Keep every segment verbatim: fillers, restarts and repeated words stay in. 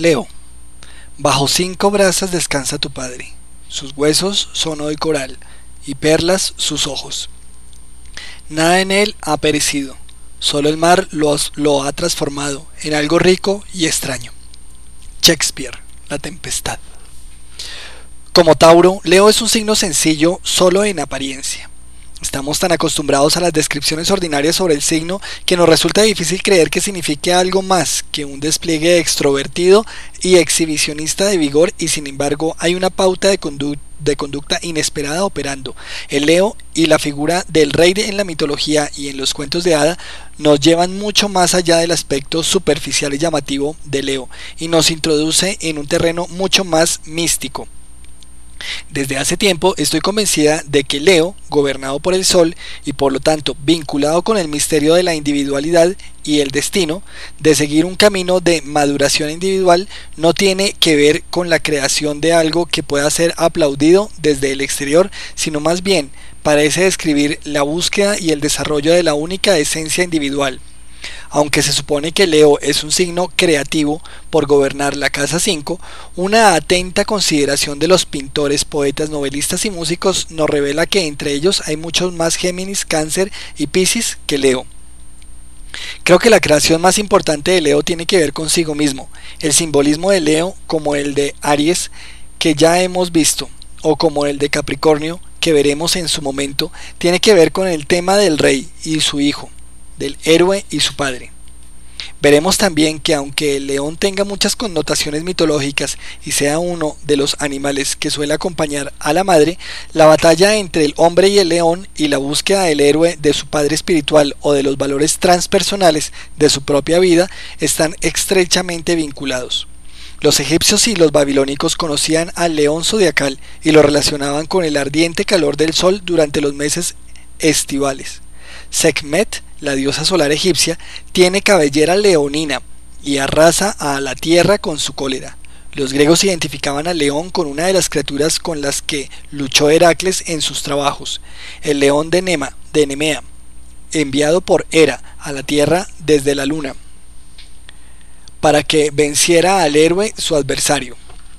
Leo, bajo cinco brasas descansa tu padre, sus huesos son hoy coral, y perlas sus ojos. Nada en él ha perecido, solo el mar lo, lo ha transformado en algo rico y extraño. Shakespeare, La Tempestad. Como Tauro, Leo es un signo sencillo solo en apariencia. Estamos tan acostumbrados a las descripciones ordinarias sobre el signo que nos resulta difícil creer que signifique algo más que un despliegue extrovertido y exhibicionista de vigor, y sin embargo hay una pauta de, condu de conducta inesperada operando. El Leo y la figura del rey en la mitología y en los cuentos de hada nos llevan mucho más allá del aspecto superficial y llamativo de Leo y nos introduce en un terreno mucho más místico. Desde hace tiempo estoy convencida de que Leo, gobernado por el Sol y por lo tanto vinculado con el misterio de la individualidad y el destino de seguir un camino de maduración individual, no tiene que ver con la creación de algo que pueda ser aplaudido desde el exterior, sino más bien parece describir la búsqueda y el desarrollo de la única esencia individual. Aunque se supone que Leo es un signo creativo por gobernar la casa cinco, una atenta consideración de los pintores, poetas, novelistas y músicos nos revela que entre ellos hay muchos más Géminis, Cáncer y Piscis que Leo. Creo que la creación más importante de Leo tiene que ver consigo mismo. El simbolismo de Leo, como el de Aries, que ya hemos visto, o como el de Capricornio, que veremos en su momento, tiene que ver con el tema del rey y su hijo, del héroe y su padre. Veremos también que aunque el león tenga muchas connotaciones mitológicas y sea uno de los animales que suele acompañar a la madre, la batalla entre el hombre y el león y la búsqueda del héroe de su padre espiritual o de los valores transpersonales de su propia vida están estrechamente vinculados. Los egipcios y los babilónicos conocían al león zodiacal y lo relacionaban con el ardiente calor del sol durante los meses estivales. Sekhmet, la diosa solar egipcia, tiene cabellera leonina y arrasa a la tierra con su cólera. Los griegos identificaban al león con una de las criaturas con las que luchó Heracles en sus trabajos, el león de, Nema, de Nemea, enviado por Hera a la tierra desde la luna, para que venciera al héroe su adversario.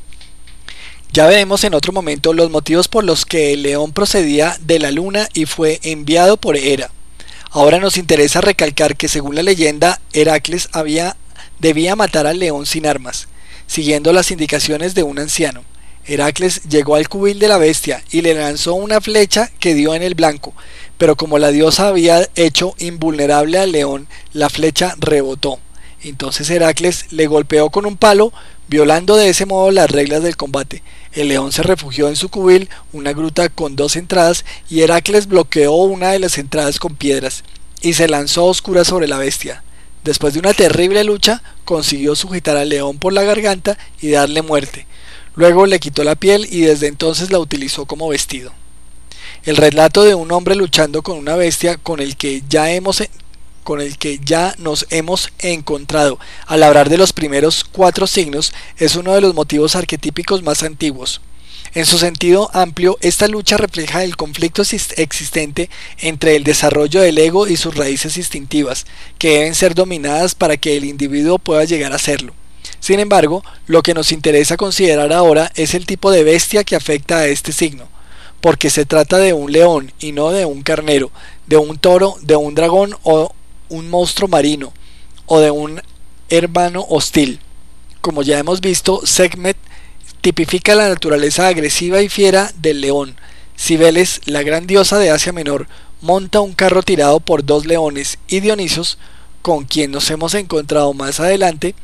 Ya veremos en otro momento los motivos por los que el león procedía de la luna y fue enviado por Hera. Ahora nos interesa recalcar que según la leyenda, Heracles había, debía matar al león sin armas, siguiendo las indicaciones de un anciano. Heracles llegó al cubil de la bestia y le lanzó una flecha que dio en el blanco, pero como la diosa había hecho invulnerable al león, la flecha rebotó. Entonces Heracles le golpeó con un palo, violando de ese modo las reglas del combate. El león se refugió en su cubil, una gruta con dos entradas, y Heracles bloqueó una de las entradas con piedras, y se lanzó a oscuras sobre la bestia. Después de una terrible lucha, consiguió sujetar al león por la garganta y darle muerte. Luego le quitó la piel y desde entonces la utilizó como vestido. El relato de un hombre luchando con una bestia con el que ya hemos... con el que ya nos hemos encontrado al hablar de los primeros cuatro signos es uno de los motivos arquetípicos más antiguos. En su sentido amplio, esta lucha refleja el conflicto existente entre el desarrollo del ego y sus raíces instintivas, que deben ser dominadas para que el individuo pueda llegar a serlo. Sin embargo, lo que nos interesa considerar ahora es el tipo de bestia que afecta a este signo, porque se trata de un león y no de un carnero, de un toro, de un dragón o un monstruo marino o de un hermano hostil. Como ya hemos visto, Sekhmet tipifica la naturaleza agresiva y fiera del león. Cibeles, la gran diosa de Asia Menor, monta un carro tirado por dos leones, y Dionisos, con quien nos hemos encontrado más adelante,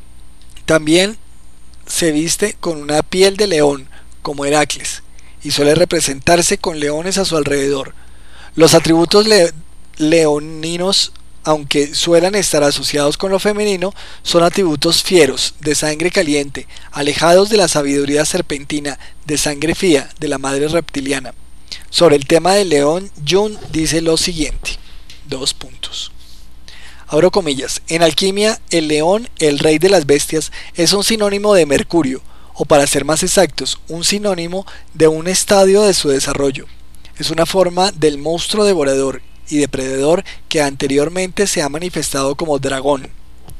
también se viste con una piel de león, como Heracles, y suele representarse con leones a su alrededor. Los atributos le leoninos, aunque suelen estar asociados con lo femenino, son atributos fieros, de sangre caliente, alejados de la sabiduría serpentina, de sangre fría, de la madre reptiliana. Sobre el tema del león, Jung dice lo siguiente, dos puntos. Abro comillas, en alquimia, el león, el rey de las bestias, es un sinónimo de Mercurio, o para ser más exactos, un sinónimo de un estadio de su desarrollo. Es una forma del monstruo devorador y depredador que anteriormente se ha manifestado como dragón.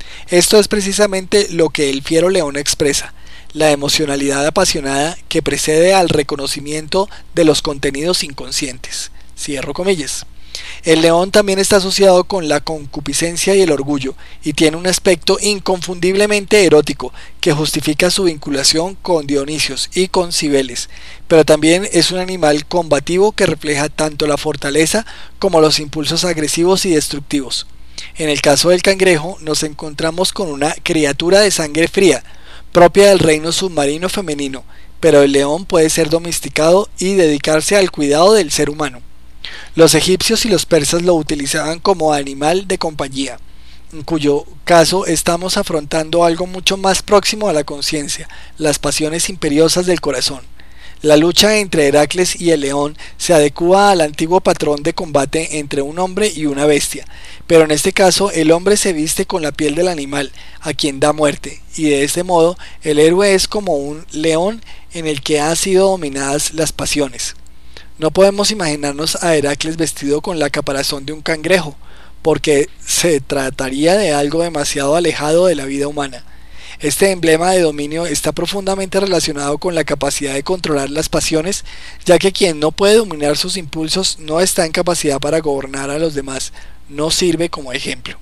Esto es precisamente lo que el fiero león expresa, la emocionalidad apasionada que precede al reconocimiento de los contenidos inconscientes. Cierro comillas. El león también está asociado con la concupiscencia y el orgullo, y tiene un aspecto inconfundiblemente erótico que justifica su vinculación con Dionisios y con Cibeles, pero también es un animal combativo que refleja tanto la fortaleza como los impulsos agresivos y destructivos. En el caso del cangrejo nos encontramos con una criatura de sangre fría, propia del reino submarino femenino, pero el león puede ser domesticado y dedicarse al cuidado del ser humano. Los egipcios y los persas lo utilizaban como animal de compañía, en cuyo caso estamos afrontando algo mucho más próximo a la conciencia, las pasiones imperiosas del corazón. La lucha entre Heracles y el león se adecúa al antiguo patrón de combate entre un hombre y una bestia, pero en este caso el hombre se viste con la piel del animal, a quien da muerte, y de este modo el héroe es como un león en el que han sido dominadas las pasiones. No podemos imaginarnos a Heracles vestido con la caparazón de un cangrejo, porque se trataría de algo demasiado alejado de la vida humana. Este emblema de dominio está profundamente relacionado con la capacidad de controlar las pasiones, ya que quien no puede dominar sus impulsos no está en capacidad para gobernar a los demás, no sirve como ejemplo.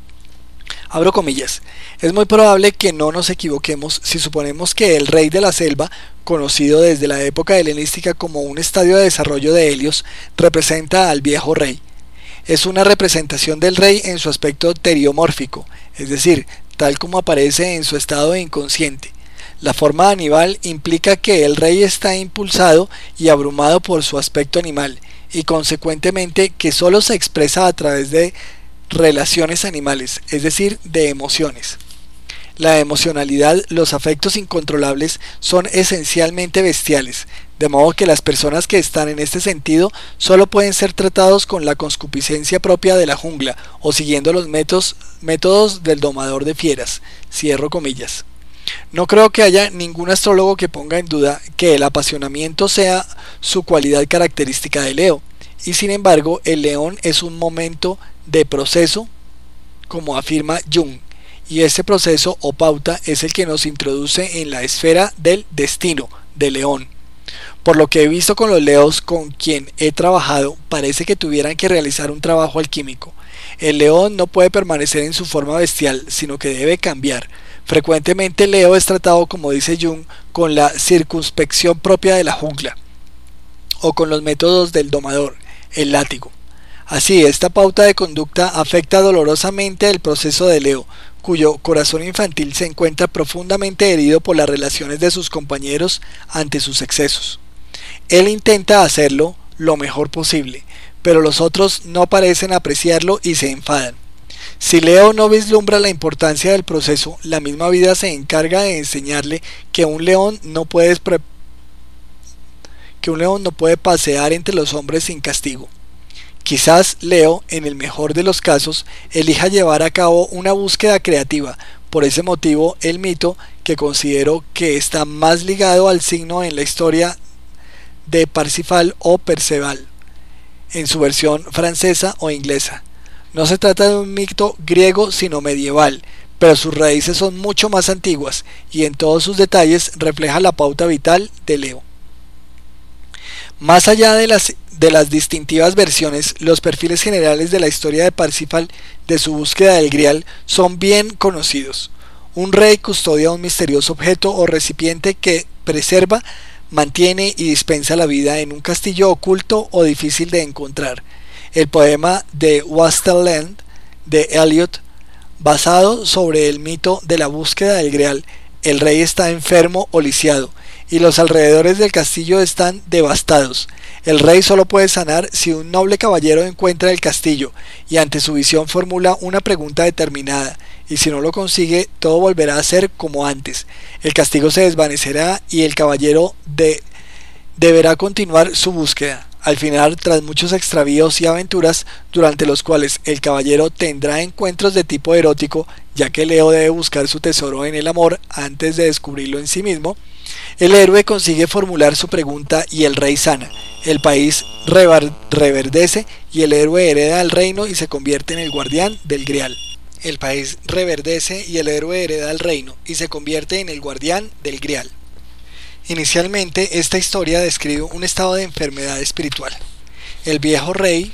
Abro comillas. Es muy probable que no nos equivoquemos si suponemos que el rey de la selva, conocido desde la época helenística como un estadio de desarrollo de Helios, representa al viejo rey. Es una representación del rey en su aspecto teriomórfico, es decir, tal como aparece en su estado inconsciente. La forma animal implica que el rey está impulsado y abrumado por su aspecto animal, y consecuentemente que solo se expresa a través de relaciones animales, es decir, de emociones. La emocionalidad, los afectos incontrolables son esencialmente bestiales, de modo que las personas que están en este sentido solo pueden ser tratados con la concupiscencia propia de la jungla o siguiendo los métodos, métodos del domador de fieras. Cierro comillas. No creo que haya ningún astrólogo que ponga en duda que el apasionamiento sea su cualidad característica de Leo, y sin embargo el león es un momento de proceso, como afirma Jung, y este proceso o pauta es el que nos introduce en la esfera del destino de León. Por lo que he visto con los leos con quien he trabajado, parece que tuvieran que realizar un trabajo alquímico. El león no puede permanecer en su forma bestial, sino que debe cambiar. Frecuentemente Leo es tratado, como dice Jung, con la circunspección propia de la jungla, o con los métodos del domador, el látigo. Así, esta pauta de conducta afecta dolorosamente el proceso de Leo, cuyo corazón infantil se encuentra profundamente herido por las relaciones de sus compañeros ante sus excesos. Él intenta hacerlo lo mejor posible, pero los otros no parecen apreciarlo y se enfadan. Si Leo no vislumbra la importancia del proceso, la misma vida se encarga de enseñarle que un león no puede, que un león no puede pasear entre los hombres sin castigo. Quizás Leo, en el mejor de los casos, elija llevar a cabo una búsqueda creativa. Por ese motivo, el mito, que considero que está más ligado al signo en la historia de Parsifal o Perceval, en su versión francesa o inglesa. No se trata de un mito griego sino medieval, pero sus raíces son mucho más antiguas y en todos sus detalles refleja la pauta vital de Leo. Más allá de las, de las distintivas versiones, los perfiles generales de la historia de Parsifal de su búsqueda del Grial son bien conocidos. Un rey custodia un misterioso objeto o recipiente que preserva, mantiene y dispensa la vida en un castillo oculto o difícil de encontrar. El poema de Waste Land de Eliot, basado sobre el mito de la búsqueda del Grial, el rey está enfermo o lisiado, y los alrededores del castillo están devastados. El rey solo puede sanar si un noble caballero encuentra el castillo, y ante su visión formula una pregunta determinada, y si no lo consigue, todo volverá a ser como antes. El castigo se desvanecerá y el caballero de, deberá continuar su búsqueda. Al final, tras muchos extravíos y aventuras, durante los cuales el caballero tendrá encuentros de tipo erótico, ya que Leo debe buscar su tesoro en el amor antes de descubrirlo en sí mismo, el héroe consigue formular su pregunta y el rey sana. El país reverdece y el héroe hereda el reino y se convierte en el guardián del Grial. el país reverdece y el héroe hereda el reino y se convierte en el guardián del Grial. Inicialmente, esta historia describe un estado de enfermedad espiritual. El viejo rey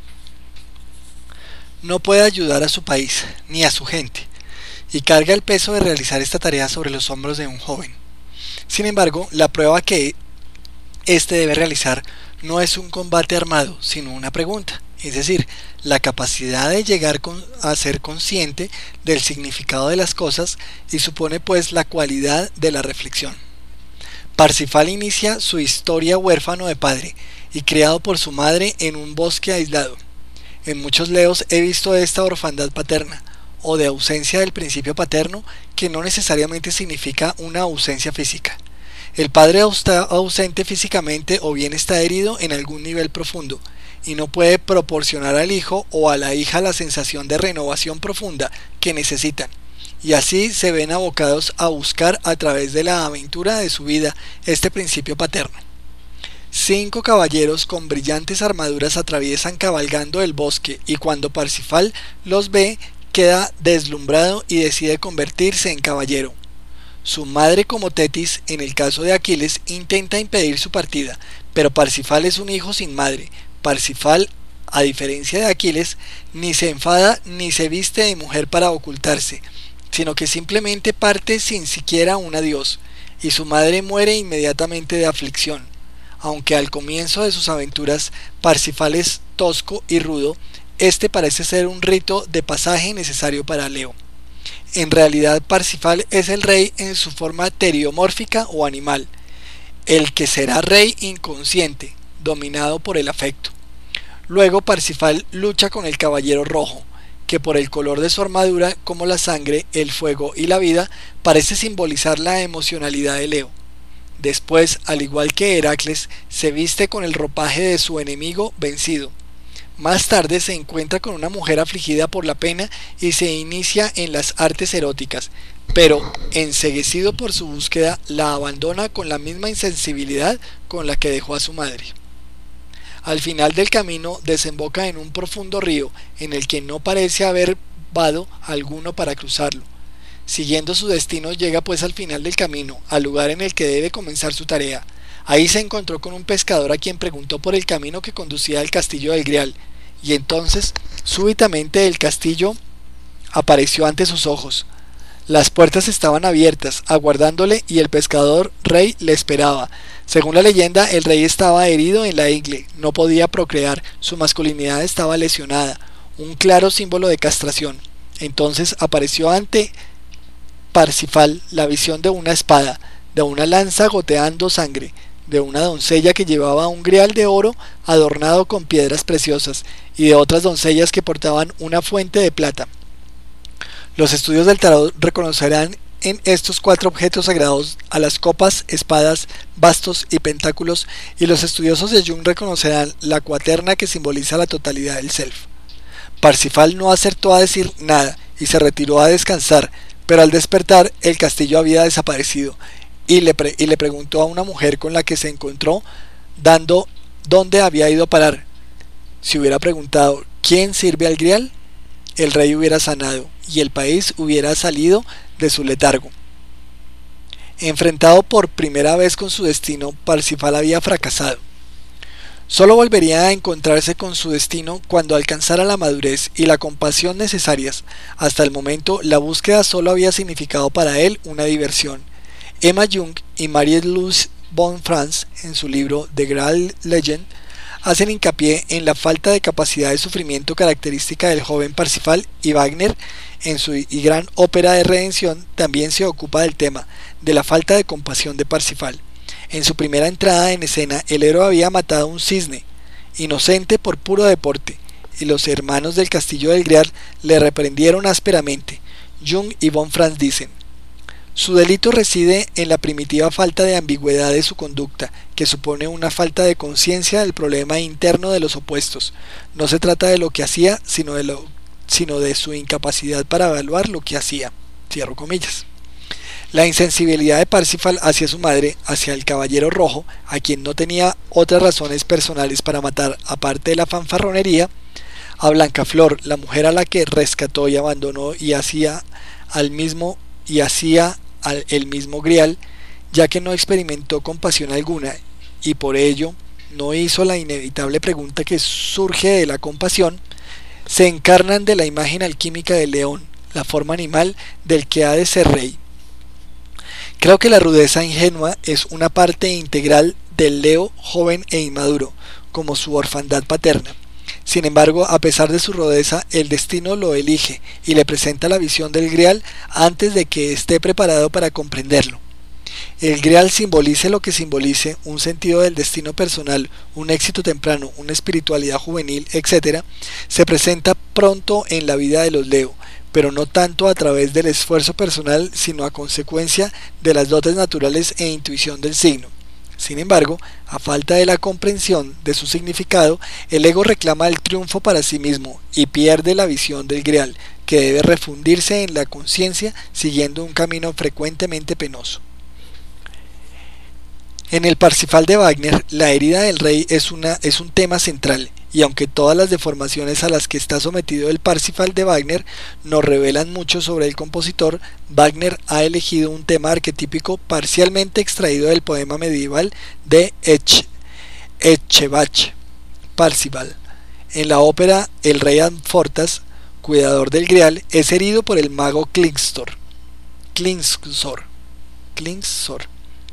no puede ayudar a su país ni a su gente y carga el peso de realizar esta tarea sobre los hombros de un joven. Sin embargo, la prueba que éste debe realizar no es un combate armado, sino una pregunta, es decir, la capacidad de llegar a ser consciente del significado de las cosas y supone pues la cualidad de la reflexión. Parsifal inicia su historia huérfano de padre y criado por su madre en un bosque aislado. En muchos leos he visto esta orfandad paterna, o de ausencia del principio paterno, que no necesariamente significa una ausencia física. El padre está ausente físicamente o bien está herido en algún nivel profundo, y no puede proporcionar al hijo o a la hija la sensación de renovación profunda que necesitan, y así se ven abocados a buscar a través de la aventura de su vida este principio paterno. Cinco caballeros con brillantes armaduras atraviesan cabalgando el bosque y cuando Parsifal los ve queda deslumbrado y decide convertirse en caballero. Su madre, como Tetis en el caso de Aquiles, intenta impedir su partida, pero Parsifal es un hijo sin madre. Parsifal, a diferencia de Aquiles, ni se enfada ni se viste de mujer para ocultarse, sino que simplemente parte sin siquiera un adiós, y su madre muere inmediatamente de aflicción. Aunque al comienzo de sus aventuras Parsifal es tosco y rudo, este parece ser un rito de pasaje necesario para Leo. En realidad Parsifal es el rey en su forma teriomórfica o animal, el que será rey inconsciente, dominado por el afecto. Luego Parsifal lucha con el caballero rojo, que por el color de su armadura, como la sangre, el fuego y la vida, parece simbolizar la emocionalidad de Leo. Después, al igual que Heracles, se viste con el ropaje de su enemigo vencido. Más tarde se encuentra con una mujer afligida por la pena y se inicia en las artes eróticas, pero, enceguecido por su búsqueda, la abandona con la misma insensibilidad con la que dejó a su madre. Al final del camino desemboca en un profundo río en el que no parece haber vado alguno para cruzarlo. Siguiendo su destino llega pues al final del camino, al lugar en el que debe comenzar su tarea. Ahí se encontró con un pescador a quien preguntó por el camino que conducía al castillo del Grial, y entonces súbitamente el castillo apareció ante sus ojos. Las puertas estaban abiertas, aguardándole, y el pescador rey le esperaba. Según la leyenda, el rey estaba herido en la ingle, no podía procrear, su masculinidad estaba lesionada, un claro símbolo de castración. Entonces apareció ante Parsifal la visión de una espada, de una lanza goteando sangre, de una doncella que llevaba un grial de oro adornado con piedras preciosas, y de otras doncellas que portaban una fuente de plata. Los estudios del tarot reconocerán en estos cuatro objetos sagrados a las copas, espadas, bastos y pentáculos, y los estudiosos de Jung reconocerán la cuaterna que simboliza la totalidad del self. Parsifal no acertó a decir nada y se retiró a descansar, pero al despertar el castillo había desaparecido, y le, pre y le preguntó a una mujer con la que se encontró dando dónde había ido a parar. Si hubiera preguntado ¿quién sirve al Grial?, el rey hubiera sanado y el país hubiera salido de su letargo. Enfrentado por primera vez con su destino, Parsifal había fracasado. Solo volvería a encontrarse con su destino cuando alcanzara la madurez y la compasión necesarias. Hasta el momento, la búsqueda solo había significado para él una diversión. Emma Jung y Marie-Louise von Franz, en su libro The Graal Legend, hacen hincapié en la falta de capacidad de sufrimiento característica del joven Parsifal, y Wagner, en su y gran ópera de redención, también se ocupa del tema de la falta de compasión de Parsifal. En su primera entrada en escena, el héroe había matado un cisne, inocente por puro deporte, y los hermanos del castillo del Grial le reprendieron ásperamente. Jung y von Franz dicen: su delito reside en la primitiva falta de ambigüedad de su conducta, que supone una falta de conciencia del problema interno de los opuestos. No se trata de lo que hacía, sino de, lo, sino de su incapacidad para evaluar lo que hacía. Cierro comillas. La insensibilidad de Parsifal hacia su madre, hacia el caballero rojo, a quien no tenía otras razones personales para matar aparte de la fanfarronería, A Blancaflor, la mujer a la que rescató y abandonó y hacía al mismo y hacía al, el mismo grial, ya que no experimentó compasión alguna y por ello no hizo la inevitable pregunta que surge de la compasión, se encarnan de la imagen alquímica del león, la forma animal del que ha de ser rey. Creo que la rudeza ingenua es una parte integral del Leo joven e inmaduro, como su orfandad paterna. Sin embargo, a pesar de su rudeza, el destino lo elige y le presenta la visión del Grial antes de que esté preparado para comprenderlo. El Grial, simbolice lo que simbolice, un sentido del destino personal, un éxito temprano, una espiritualidad juvenil, etcétera, se presenta pronto en la vida de los Leo, pero no tanto a través del esfuerzo personal, sino a consecuencia de las dotes naturales e intuición del signo. Sin embargo, a falta de la comprensión de su significado, el ego reclama el triunfo para sí mismo y pierde la visión del Grial, que debe refundirse en la conciencia siguiendo un camino frecuentemente penoso. En el Parsifal de Wagner, la herida del rey es, una, es un tema central, y aunque todas las deformaciones a las que está sometido el Parsifal de Wagner nos revelan mucho sobre el compositor, Wagner ha elegido un tema arquetípico parcialmente extraído del poema medieval de Ecevach, Parzival. En la ópera, el rey Amfortas, cuidador del Grial, es herido por el mago Klingsor, Klingsor, Klingsor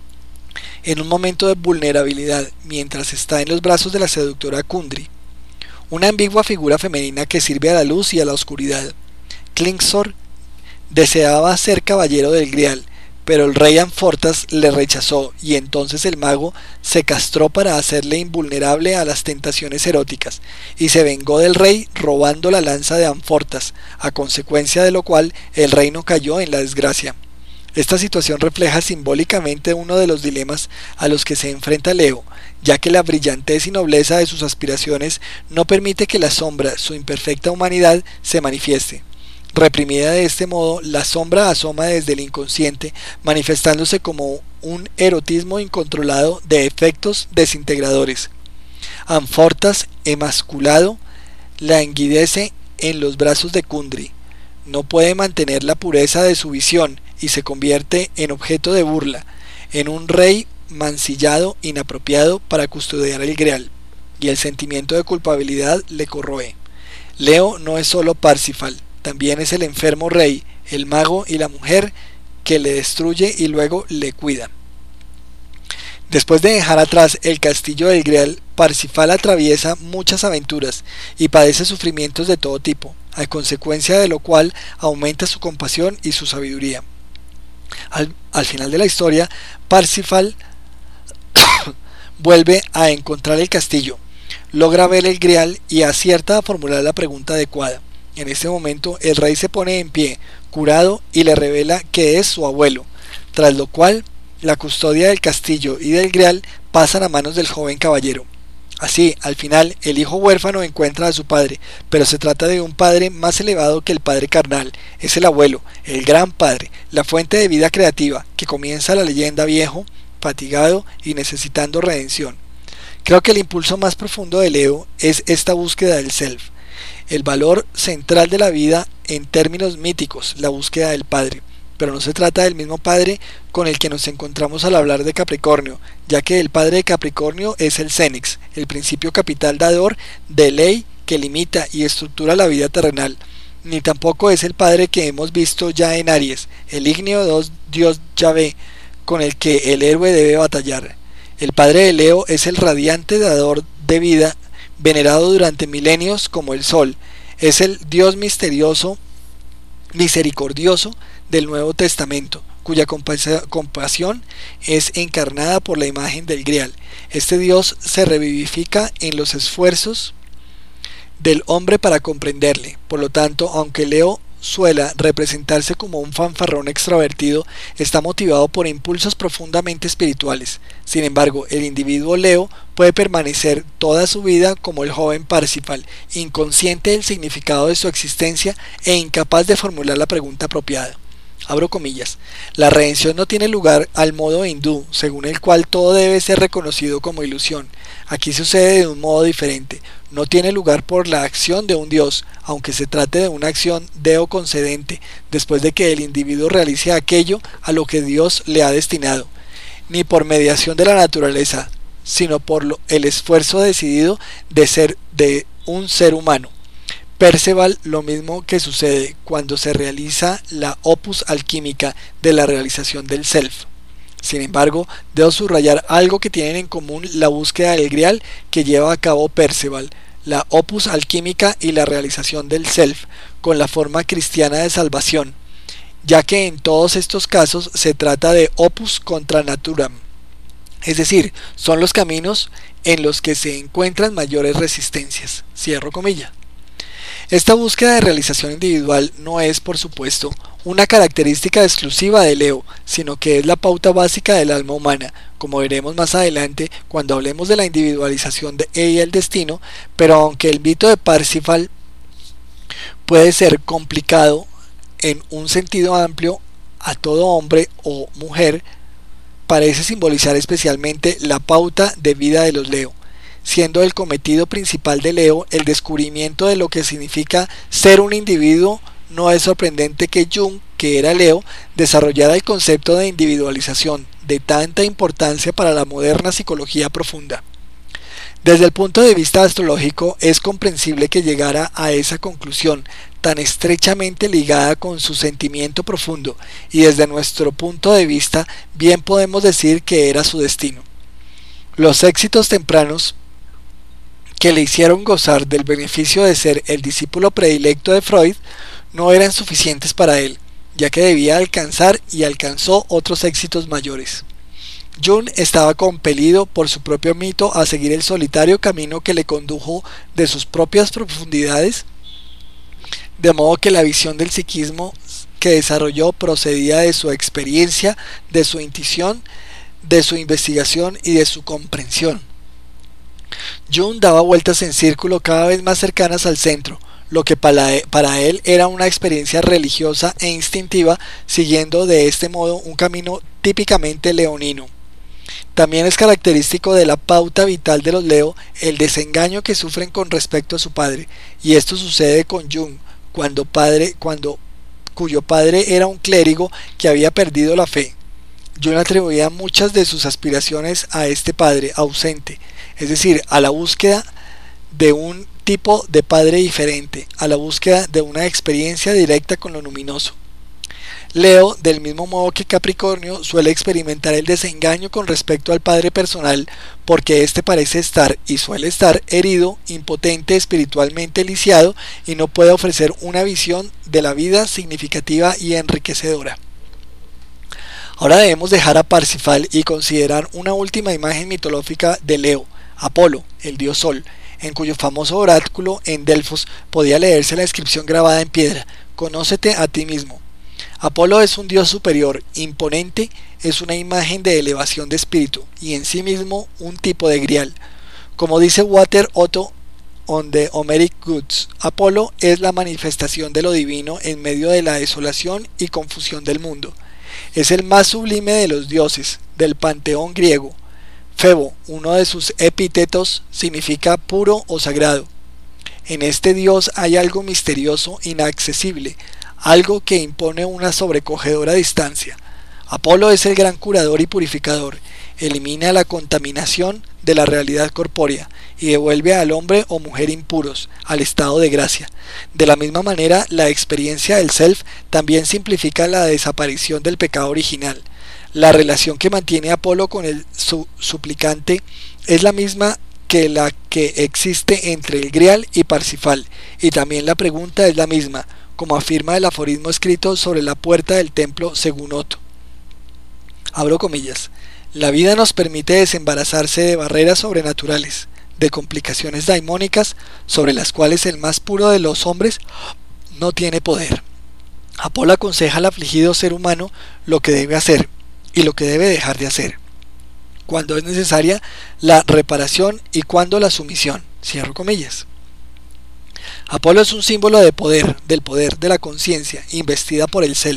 en un momento de vulnerabilidad, mientras está en los brazos de la seductora Kundry, una ambigua figura femenina que sirve a la luz y a la oscuridad. Klingsor deseaba ser caballero del Grial, pero el rey Amfortas le rechazó y entonces el mago se castró para hacerle invulnerable a las tentaciones eróticas y se vengó del rey robando la lanza de Amfortas, a consecuencia de lo cual el reino cayó en la desgracia. Esta situación refleja simbólicamente uno de los dilemas a los que se enfrenta Leo, ya que la brillantez y nobleza de sus aspiraciones no permite que la sombra, su imperfecta humanidad, se manifieste. Reprimida de este modo, la sombra asoma desde el inconsciente, manifestándose como un erotismo incontrolado de efectos desintegradores. Amfortas, emasculado, la enguidece en los brazos de Kundry. No puede mantener la pureza de su visión y se convierte en objeto de burla, en un rey mancillado, inapropiado para custodiar el Grial, y el sentimiento de culpabilidad le corroe. Leo no es solo Parsifal, también es el enfermo rey, el mago y la mujer que le destruye y luego le cuida. Después de dejar atrás el castillo del Grial, Parsifal atraviesa muchas aventuras y padece sufrimientos de todo tipo, a consecuencia de lo cual aumenta su compasión y su sabiduría. Al, al final de la historia, Parsifal vuelve a encontrar el castillo, logra ver el Grial y acierta a formular la pregunta adecuada. En este momento el rey se pone en pie, curado, y le revela que es su abuelo, tras lo cual la custodia del castillo y del Grial pasan a manos del joven caballero. Así, al final, el hijo huérfano encuentra a su padre, pero se trata de un padre más elevado que el padre carnal. Es el abuelo, el gran padre, la fuente de vida creativa, que comienza la leyenda viejo, fatigado y necesitando redención. Creo que el impulso más profundo de Leo es esta búsqueda del self, el valor central de la vida en términos míticos, la búsqueda del padre. Pero no se trata del mismo padre con el que nos encontramos al hablar de Capricornio, ya que el padre de Capricornio es el Cénix, el principio capital dador de ley que limita y estructura la vida terrenal, ni tampoco es el padre que hemos visto ya en Aries, el ígneo dios Yahvé, con el que el héroe debe batallar. El padre de Leo es el radiante dador de vida, venerado durante milenios como el sol, es el Dios misterioso, misericordioso del Nuevo Testamento, cuya compasión es encarnada por la imagen del Grial. Este Dios se revivifica en los esfuerzos del hombre para comprenderle. Por lo tanto, aunque Leo suela representarse como un fanfarrón extrovertido, está motivado por impulsos profundamente espirituales. Sin embargo, el individuo Leo puede permanecer toda su vida como el joven Parsifal, inconsciente del significado de su existencia e incapaz de formular la pregunta apropiada. Abro comillas. La redención no tiene lugar al modo hindú, según el cual todo debe ser reconocido como ilusión. Aquí sucede de un modo diferente. No tiene lugar por la acción de un Dios, aunque se trate de una acción deo concedente, después de que el individuo realice aquello a lo que Dios le ha destinado, ni por mediación de la naturaleza, sino por lo, el esfuerzo decidido de ser de un ser humano. Perceval, lo mismo que sucede cuando se realiza la opus alquímica de la realización del self. Sin embargo, debo subrayar algo que tienen en común la búsqueda del Grial que lleva a cabo Perceval, la opus alquímica y la realización del self, con la forma cristiana de salvación, ya que en todos estos casos se trata de opus contra naturam, es decir, son los caminos en los que se encuentran mayores resistencias. Cierro comilla. Esta búsqueda de realización individual no es, por supuesto, una característica exclusiva de Leo, sino que es la pauta básica del alma humana, como veremos más adelante cuando hablemos de la individualización de E y el destino, pero aunque el mito de Parsifal puede ser complicado en un sentido amplio, a todo hombre o mujer parece simbolizar especialmente la pauta de vida de los Leo, siendo el cometido principal de Leo el descubrimiento de lo que significa ser un individuo. No es sorprendente que Jung, que era Leo, desarrollara el concepto de individualización de tanta importancia para la moderna psicología profunda. Desde el punto de vista astrológico, es comprensible que llegara a esa conclusión tan estrechamente ligada con su sentimiento profundo, y desde nuestro punto de vista bien podemos decir que era su destino. Los éxitos tempranos que le hicieron gozar del beneficio de ser el discípulo predilecto de Freud no eran suficientes para él, ya que debía alcanzar y alcanzó otros éxitos mayores. Jung estaba compelido por su propio mito a seguir el solitario camino que le condujo de sus propias profundidades, de modo que la visión del psiquismo que desarrolló procedía de su experiencia, de su intuición, de su investigación y de su comprensión. Jung daba vueltas en círculo cada vez más cercanas al centro, lo que para él era una experiencia religiosa e instintiva, siguiendo de este modo un camino típicamente leonino. También es característico de la pauta vital de los Leo el desengaño que sufren con respecto a su padre, y esto sucede con Jung, cuando padre, cuando, cuyo padre era un clérigo que había perdido la fe. Jung atribuía muchas de sus aspiraciones a este padre ausente, es decir, a la búsqueda de un tipo de padre diferente, a la búsqueda de una experiencia directa con lo luminoso. Leo, del mismo modo que Capricornio, suele experimentar el desengaño con respecto al padre personal, porque éste parece estar, y suele estar, herido, impotente, espiritualmente lisiado, y no puede ofrecer una visión de la vida significativa y enriquecedora. Ahora debemos dejar a Parsifal y considerar una última imagen mitológica de Leo, Apolo, el dios Sol, en cuyo famoso oráculo en Delfos podía leerse la inscripción grabada en piedra: «Conócete a ti mismo». Apolo es un dios superior, imponente, es una imagen de elevación de espíritu y en sí mismo un tipo de grial. Como dice Walter Otto on the Homeric Goods, Apolo es la manifestación de lo divino en medio de la desolación y confusión del mundo. Es el más sublime de los dioses del panteón griego. Febo, uno de sus epítetos, significa puro o sagrado. En este dios hay algo misterioso, inaccesible, algo que impone una sobrecogedora distancia. Apolo es el gran curador y purificador, elimina la contaminación de la realidad corpórea y devuelve al hombre o mujer impuros al estado de gracia. De la misma manera, la experiencia del self también simplifica la desaparición del pecado original. La relación que mantiene Apolo con el su suplicante es la misma que la que existe entre el Grial y Parsifal, y también la pregunta es la misma, como afirma el aforismo escrito sobre la puerta del templo según Otto. Abro comillas. La vida nos permite desembarazarse de barreras sobrenaturales, de complicaciones daimónicas sobre las cuales el más puro de los hombres no tiene poder. Apolo aconseja al afligido ser humano lo que debe hacer y lo que debe dejar de hacer, cuando es necesaria la reparación y cuando la sumisión. Cierro comillas. Apolo es un símbolo de poder, del poder de la conciencia, investida por el self,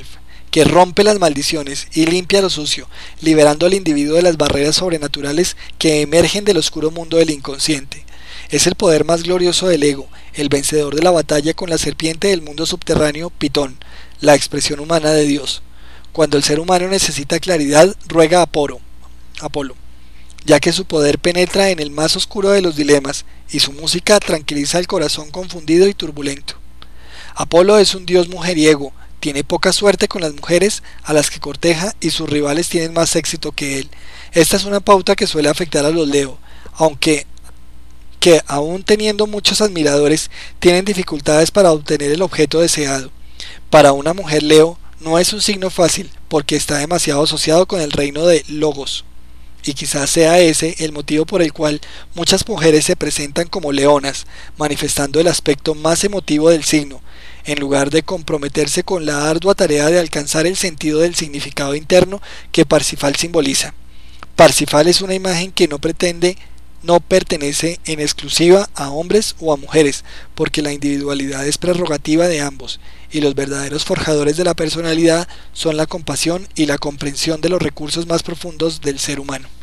que rompe las maldiciones y limpia lo sucio, liberando al individuo de las barreras sobrenaturales que emergen del oscuro mundo del inconsciente. Es el poder más glorioso del ego, el vencedor de la batalla con la serpiente del mundo subterráneo, Pitón, la expresión humana de Dios. Cuando el ser humano necesita claridad, ruega a Apolo, Apolo, ya que su poder penetra en el más oscuro de los dilemas y su música tranquiliza el corazón confundido y turbulento. Apolo es un dios mujeriego, tiene poca suerte con las mujeres a las que corteja y sus rivales tienen más éxito que él. Esta es una pauta que suele afectar a los Leo, aunque que aún teniendo muchos admiradores tienen dificultades para obtener el objeto deseado. Para una mujer Leo no es un signo fácil porque está demasiado asociado con el reino de Logos, y quizás sea ese el motivo por el cual muchas mujeres se presentan como leonas, manifestando el aspecto más emotivo del signo, en lugar de comprometerse con la ardua tarea de alcanzar el sentido del significado interno que Parsifal simboliza. Parsifal es una imagen que no pretende no pertenece en exclusiva a hombres o a mujeres, porque la individualidad es prerrogativa de ambos, y los verdaderos forjadores de la personalidad son la compasión y la comprensión de los recursos más profundos del ser humano.